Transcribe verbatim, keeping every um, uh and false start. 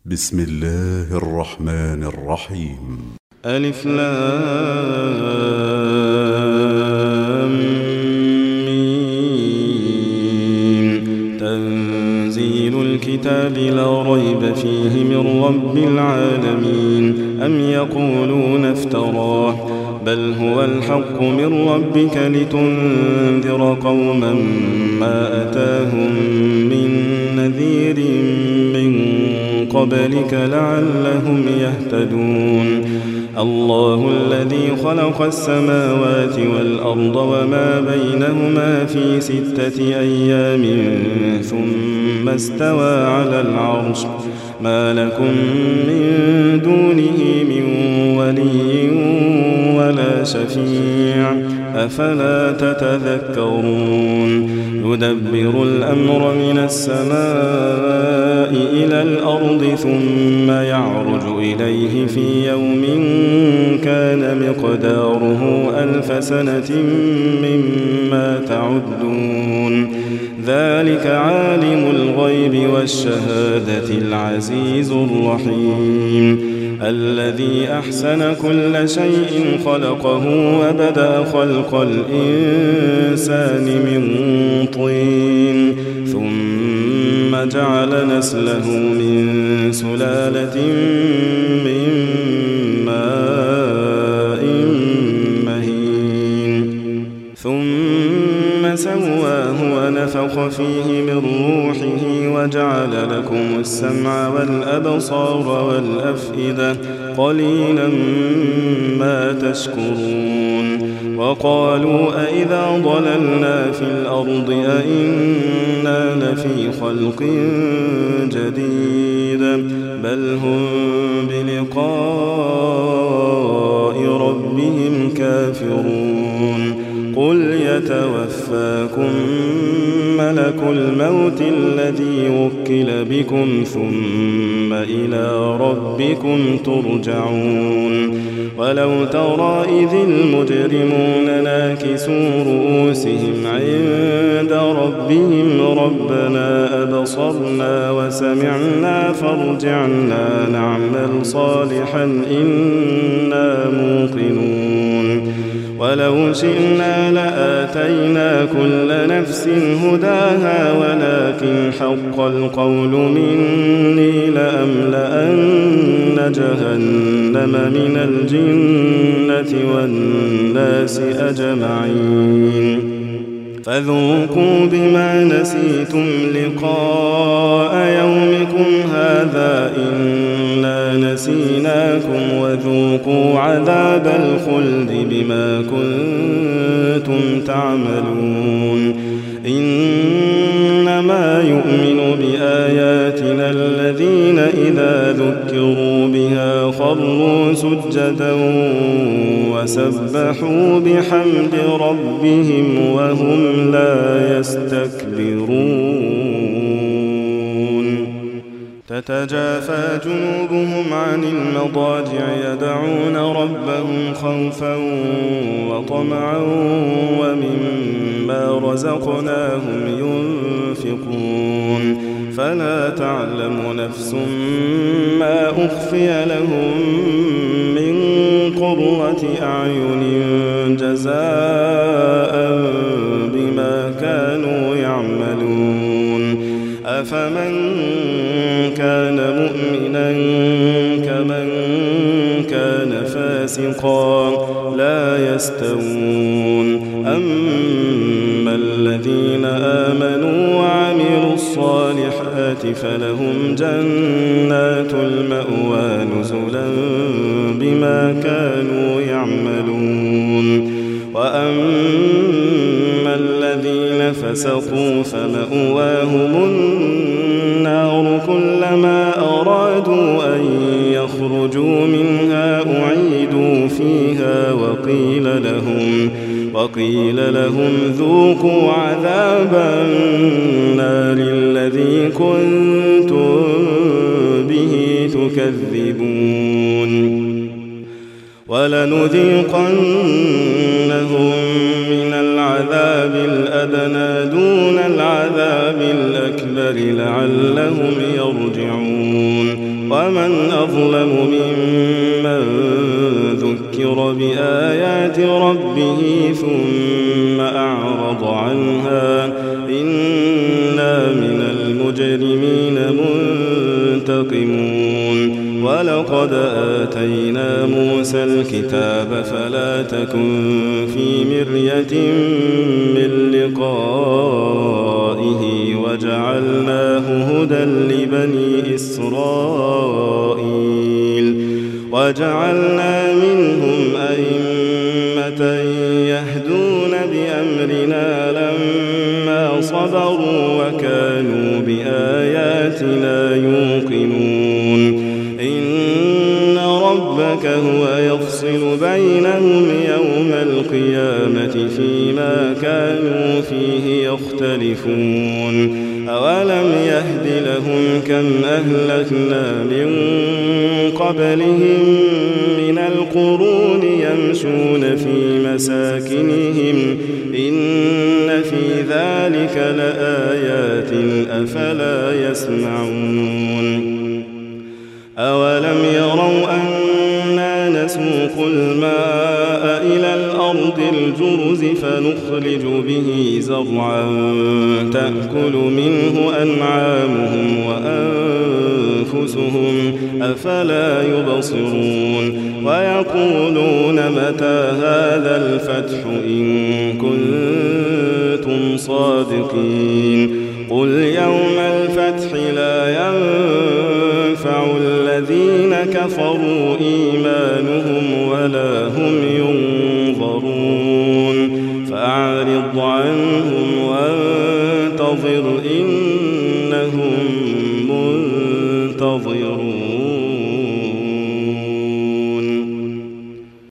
بسم الله الرحمن الرحيم. ألف لام ميم. تنزيل الكتاب لا ريب فيه من رب العالمين. أم يقولون افتراه بل هو الحق من ربك لتنذر قوما ما أتاهم من نذير من قبلك لعلهم يهتدون. الله الذي خلق السماوات والأرض وما بينهما في ستة أيام ثم استوى على العرش ما لكم من دونه من ولي ولا شفيع أفلا تتذكرون. يدبر الأمر من السماء إلى الأرض ثم يعرج إليه في يوم كان مقداره ألف سنة مما تعدون. ذلك عالم الغيب والشهادة العزيز الرحيم الذي أحسن كل شيء خلقه وبدأ خلق الإنسان من طين ثم جعل نسله من سلالة من ماء مهين ثم سواه ونفخ فيه من روحه وجعل لكم السمع والأبصار والأفئدة قليلا ما تشكرون. وقالوا أئذا ضللنا في الأرض أئنا لفي خلق جديد بل هم بلقاء ربهم كافرون. قل يتوفاكم ملك الموت الذي وكل بكم ثم إلى ربكم ترجعون. ولو ترى إذ المجرمون ناكسوا رؤوسهم عند ربهم ربنا أبصرنا وسمعنا فارجعنا نعمل صالحا إنا موقنون. ولو شئنا لآتينا كل نفس هداها ولكن حق القول مني لأملأن جهنم من الجنة والناس أجمعين. فذوقوا بما نسيتم لقاء يومكم هذا إنا نسيناكم وذوقوا عذاب الخلد بما كنتم تعملون. إنما يؤمن بآياتنا الذين إذا ذكروا بها خروا سجدا وسبحوا بحمد ربهم وهم لا يستكبرون. تتجافى جنوبهم عن المضاجع يدعون ربهم خوفا وطمعا ومما رزقناهم ينفقون. فلا تعلم نفس ما أخفي لهم من قرة أعين جزاء بما كانوا يعملون. أفمن كان مؤمنا كمن كان فاسقا لا يستوون. أما الذين آمنوا وعملوا الصالحات فلهم جنات المأوى نزلا بما كانوا يعملون. وأما الذين فسقوا فمأواهم النار كلما أرادوا أن يخرجوا منها أعيدوا فيها وقيل لهم وقيل لهم ذوقوا عذاب النار الذي كنتم به تكذبون. ولنذيقنهم من العذاب الأدنى دون العذاب الأكبر لعلهم يرجعون ومن أظلم ممن ذكر بآيات ربه ثم أعرض عنها إنا من المجرمين منتقمون ولقد آتينا موسى الكتاب فلا تكن في مرية من لقائه وجعلناه هدى لبني إسرائيل وجعلنا منهم أئمة يهدون بأمرنا لما صبروا وكانوا بآياتنا يوقنون إن ربك هو يفصل بينهم يوم القيامة فيما كانوا فيه يختلفون أولم يهد لهم كم أهلكنا من قبلهم من القرون يمشون في مساكنهم إن في ذلك لآيات أفلا يسمعون أولم يروا أنا نسوق الماء إلى الأرض الجرز فنخرج به زرعا تأكل منه أنعامهم وأنفسهم أفلا يبصرون ويقولون متى هذا الفتح إن كنتم صادقين قل يوم الفتح لا ينفع الذين كفروا إيمانهم ولا هم ينظرون فأعرض عنهم وانتظر إنهم منتظرون.